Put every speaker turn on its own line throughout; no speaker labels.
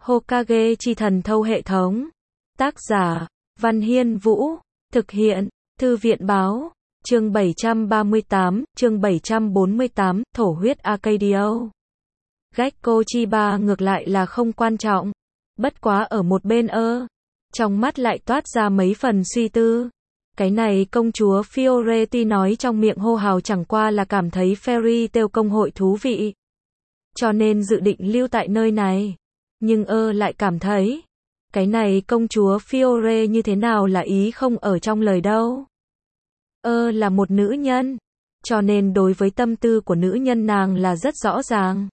Hokage chi thần thâu hệ thống. Tác giả, Văn Hiên Vũ. Thực hiện, Thư viện Báo. Chương 738, chương 748, thổ huyết Arcadio. Gekko Chiba ngược lại là không quan trọng. Bất quá ở một bên trong mắt lại toát ra mấy phần suy tư. Cái này công chúa Fioretti nói trong miệng hô hào chẳng qua là cảm thấy Fairy Tail công hội thú vị. Cho nên dự định lưu tại nơi này. Nhưng lại cảm thấy, cái này công chúa Fiore như thế nào là ý không ở trong lời đâu. Là một nữ nhân, cho nên đối với tâm tư của nữ nhân nàng là rất rõ ràng.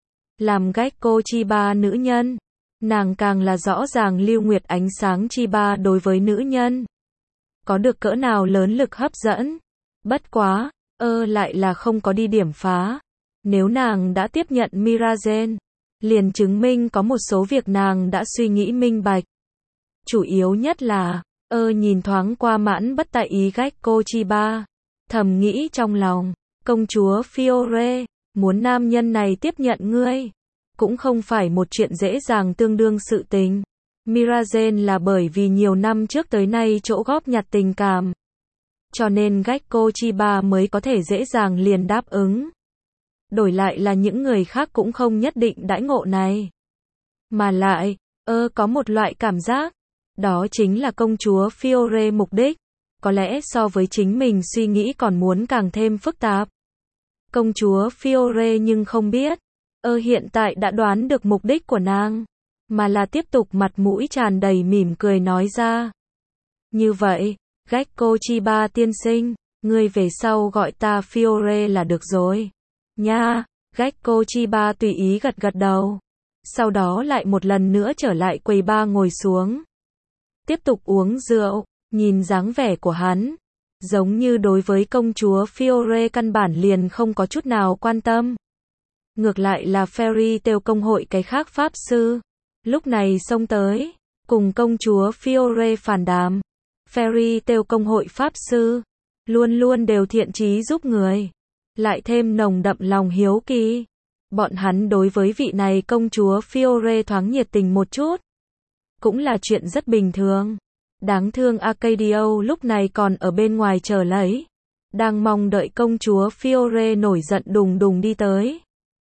Làm Gekko Chiba nữ nhân, nàng càng là rõ ràng Lưu Nguyệt ánh sáng Chiba đối với nữ nhân. Có được cỡ nào lớn lực hấp dẫn. Bất quá, lại là không có đi điểm phá. Nếu nàng đã tiếp nhận Mirazen, liền chứng minh có một số việc nàng đã suy nghĩ minh bạch. Chủ yếu nhất là, nhìn thoáng qua mãn bất tại ý Gekko Chiba, thầm nghĩ trong lòng, công chúa Fiore, muốn nam nhân này tiếp nhận ngươi, cũng không phải một chuyện dễ dàng tương đương sự tình. Mirazen là bởi vì nhiều năm trước tới nay chỗ góp nhặt tình cảm, cho nên Gekko Chiba mới có thể dễ dàng liền đáp ứng. Đổi lại là những người khác cũng không nhất định đãi ngộ này. Mà lại, có một loại cảm giác, đó chính là công chúa Fiore mục đích, có lẽ so với chính mình suy nghĩ còn muốn càng thêm phức tạp. Công chúa Fiore nhưng không biết, hiện tại đã đoán được mục đích của nàng, mà là tiếp tục mặt mũi tràn đầy mỉm cười nói ra. Như vậy, Gekko Chiba tiên sinh, ngươi về sau gọi ta Fiore là được rồi. Nha, Gekko Chiba tùy ý gật gật đầu. Sau đó lại một lần nữa trở lại quầy bar ngồi xuống. Tiếp tục uống rượu, nhìn dáng vẻ của hắn, giống như đối với công chúa Fiore căn bản liền không có chút nào quan tâm. Ngược lại là Fairy Tail công hội cái khác pháp sư, lúc này xông tới, cùng công chúa Fiore phản đàm. Fairy Tail công hội pháp sư, luôn luôn đều thiện chí giúp người, lại thêm nồng đậm lòng hiếu kỳ. Bọn hắn đối với vị này công chúa Fiore thoáng nhiệt tình một chút, cũng là chuyện rất bình thường. Đáng thương Arcadio lúc này còn ở bên ngoài chờ lấy, đang mong đợi công chúa Fiore nổi giận đùng đùng đi tới.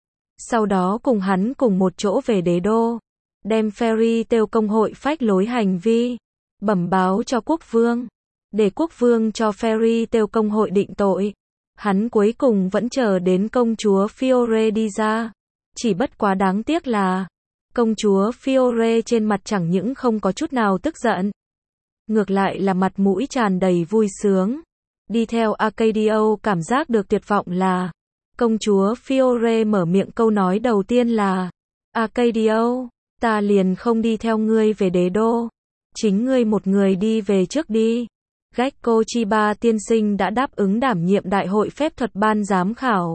Sau đó cùng hắn cùng một chỗ về đế đô, đem Fairy Tail công hội phách lối hành vi bẩm báo cho quốc vương, để quốc vương cho Fairy Tail công hội định tội. Hắn cuối cùng vẫn chờ đến công chúa Fiore đi ra. Chỉ bất quá đáng tiếc là, công chúa Fiore trên mặt chẳng những không có chút nào tức giận, ngược lại là mặt mũi tràn đầy vui sướng. Đi theo Arcadio cảm giác được tuyệt vọng là, công chúa Fiore mở miệng câu nói đầu tiên là, Arcadio, ta liền không đi theo ngươi về đế đô, chính ngươi một người đi về trước đi. Gekko Chiba tiên sinh đã đáp ứng đảm nhiệm đại hội phép thuật ban giám khảo.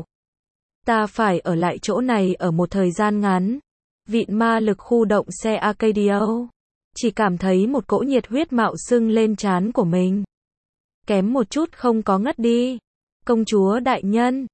Ta phải ở lại chỗ này ở một thời gian ngắn. Vịn ma lực khu động xe Arcadio, chỉ cảm thấy một cỗ nhiệt huyết mạo sưng lên trán của mình. Kém một chút không có ngất đi. Công chúa đại nhân,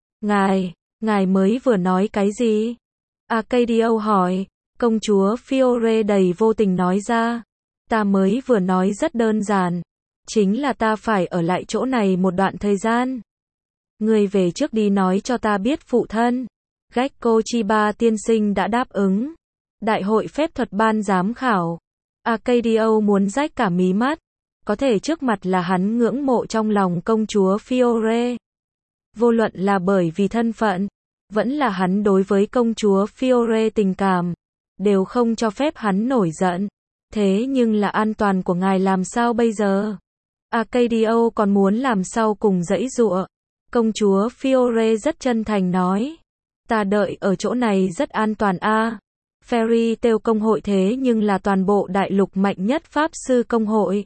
ngài mới vừa nói cái gì? Arcadio hỏi. Công chúa Fiore đầy vô tình nói ra. Ta mới vừa nói rất đơn giản. Chính là ta phải ở lại chỗ này một đoạn thời gian. Ngươi về trước đi nói cho ta biết phụ thân. Gekko Chiba tiên sinh đã đáp ứng. Đại hội phép thuật ban giám khảo. Arcadio muốn rách cả mí mắt. Có thể trước mặt là hắn ngưỡng mộ trong lòng công chúa Fiore. Vô luận là bởi vì thân phận, vẫn là hắn đối với công chúa Fiore tình cảm, đều không cho phép hắn nổi giận. Thế nhưng là an toàn của ngài làm sao bây giờ? Arcadio còn muốn làm sao cùng giãy giụa. Công chúa Fiore rất chân thành nói. Ta đợi ở chỗ này rất an toàn a. Fairy Tail công hội thế nhưng là toàn bộ đại lục mạnh nhất pháp sư công hội.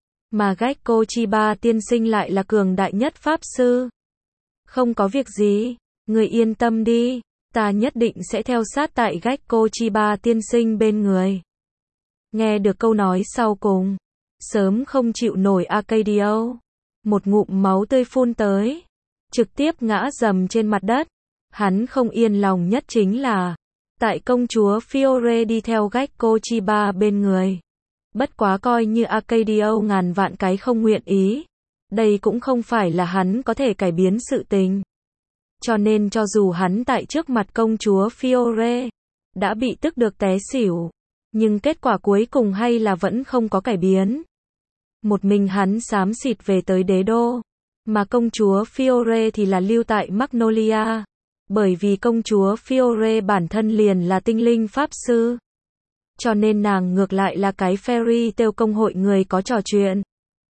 Mà Gekko Chiba tiên sinh lại là cường đại nhất pháp sư. Không có việc gì, người yên tâm đi. Ta nhất định sẽ theo sát tại Gekko Chiba tiên sinh bên người. Nghe được câu nói sau cùng, sớm không chịu nổi Arcadio, một ngụm máu tươi phun tới, trực tiếp ngã rầm trên mặt đất. Hắn không yên lòng nhất chính là, Tại công chúa Fiore đi theo Gecko Chiba bên người. Bất quá coi như Arcadio ngàn vạn cái không nguyện ý. Đây cũng không phải là hắn có thể cải biến sự tình. Cho nên cho dù hắn tại trước mặt công chúa Fiore đã bị tức được té xỉu, nhưng kết quả cuối cùng hay là vẫn không có cải biến. Một mình hắn xám xịt về tới đế đô, mà công chúa Fiore thì là lưu tại Magnolia, bởi vì công chúa Fiore bản thân liền là tinh linh pháp sư. Cho nên nàng ngược lại là cái fairy tale công hội người có trò chuyện.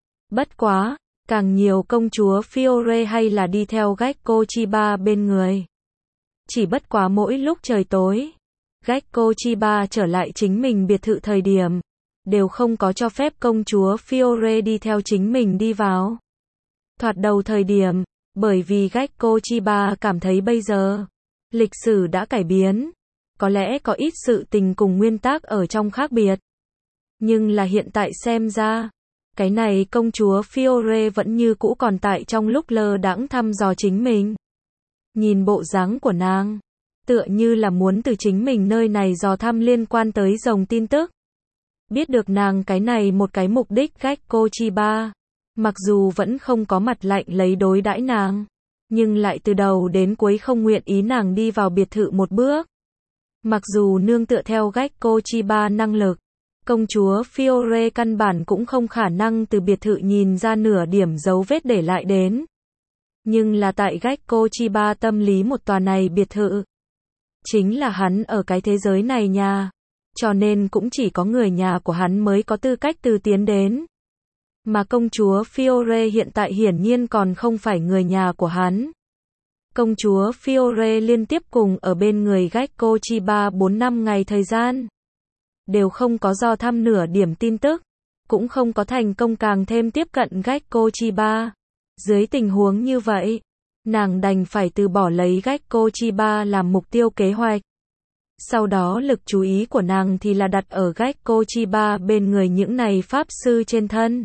Bất quá, càng nhiều công chúa Fiore hay là đi theo Gecko Chiba bên người. Chỉ bất quá mỗi lúc trời tối, Gecko Chiba trở lại chính mình biệt thự thời điểm, đều không có cho phép công chúa Fiore đi theo chính mình đi vào. Thoạt đầu thời điểm, bởi vì Gecko Chiba cảm thấy bây giờ, lịch sử đã cải biến, có lẽ có ít sự tình cùng nguyên tắc ở trong khác biệt. Nhưng là hiện tại xem ra, cái này công chúa Fiore vẫn như cũ còn tại trong lúc lơ đãng thăm dò chính mình. Nhìn bộ dáng của nàng, tựa như là muốn từ chính mình nơi này dò thăm liên quan tới rồng tin tức. Biết được nàng cái này một cái mục đích Gecko Chiba, mặc dù vẫn không có mặt lạnh lấy đối đãi nàng, nhưng lại từ đầu đến cuối không nguyện ý nàng đi vào biệt thự một bước. Mặc dù nương tựa theo Gecko Chiba năng lực, công chúa Fiore căn bản cũng không khả năng từ biệt thự nhìn ra nửa điểm dấu vết để lại đến. Nhưng là tại Gecko Chiba tâm lý một tòa này biệt thự, chính là hắn ở cái thế giới này nhà, cho nên cũng chỉ có người nhà của hắn mới có tư cách từ tiến đến. Mà công chúa Fiore hiện tại hiển nhiên còn không phải người nhà của hắn. Công chúa Fiore liên tiếp cùng ở bên người Gecko Chiba 4-5 ngày thời gian, đều không có dò thăm nửa điểm tin tức, cũng không có thành công càng thêm tiếp cận Gecko Chiba. Dưới tình huống như vậy, nàng đành phải từ bỏ lấy Gecko Chiba làm mục tiêu kế hoạch. Sau đó lực chú ý của nàng thì là đặt ở Gecko Chiba bên người những này pháp sư trên thân.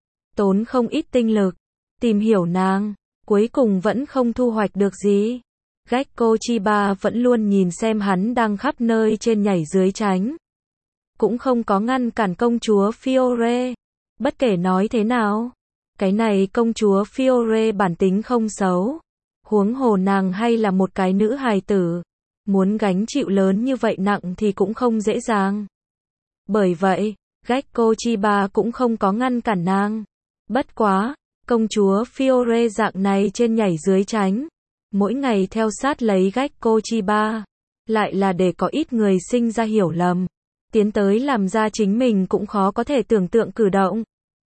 Tốn không ít tinh lực, tìm hiểu nàng, cuối cùng vẫn không thu hoạch được gì. Gecko Chiba vẫn luôn nhìn xem hắn đang khắp nơi trên nhảy dưới tránh. Cũng không có ngăn cản công chúa Fiore. Bất kể nói thế nào, cái này công chúa Fiore bản tính không xấu. Huống hồ nàng hay là một cái nữ hài tử. Muốn gánh chịu lớn như vậy nặng thì cũng không dễ dàng. Bởi vậy, Gecko Chiba cũng không có ngăn cản nàng. Bất quá, công chúa Fiore dạng này trên nhảy dưới tránh, mỗi ngày theo sát lấy Gecko Chiba, lại là để có ít người sinh ra hiểu lầm, tiến tới làm ra chính mình cũng khó có thể tưởng tượng cử động.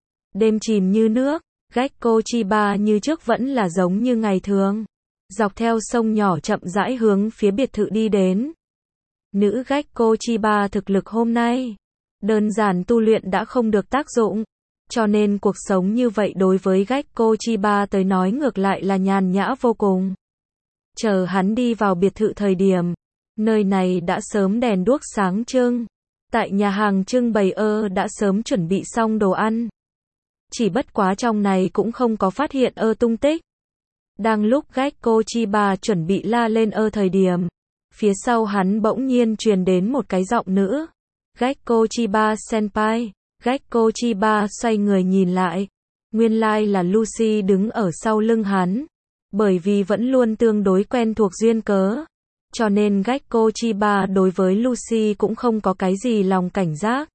Đêm chìm như nước, Gecko Chiba như trước vẫn là giống như ngày thường, dọc theo sông nhỏ chậm rãi hướng phía biệt thự đi đến. Nữ Gecko Chiba thực lực hôm nay, đơn giản tu luyện đã không được tác dụng. Cho nên cuộc sống như vậy đối với Gecko Chiba tới nói ngược lại là nhàn nhã vô cùng. Chờ hắn đi vào biệt thự thời điểm, nơi này đã sớm đèn đuốc sáng trưng. Tại nhà hàng trưng bày đã sớm chuẩn bị xong đồ ăn. Chỉ bất quá trong này cũng không có phát hiện tung tích. Đang lúc Gecko Chiba chuẩn bị la lên thời điểm, phía sau hắn bỗng nhiên truyền đến một cái giọng nữ. Gecko Chiba senpai. Gecko Chiba xoay người nhìn lại, nguyên lai là Lucy đứng ở sau lưng hắn, bởi vì vẫn luôn tương đối quen thuộc duyên cớ, cho nên Gecko Chiba đối với Lucy cũng không có cái gì lòng cảnh giác,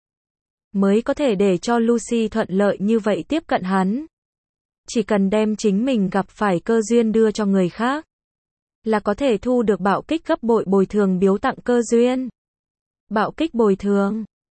mới có thể để cho Lucy thuận lợi như vậy tiếp cận hắn. Chỉ cần đem chính mình gặp phải cơ duyên đưa cho người khác, là có thể thu được bạo kích gấp bội bồi thường biếu tặng cơ duyên. Bạo kích bồi thường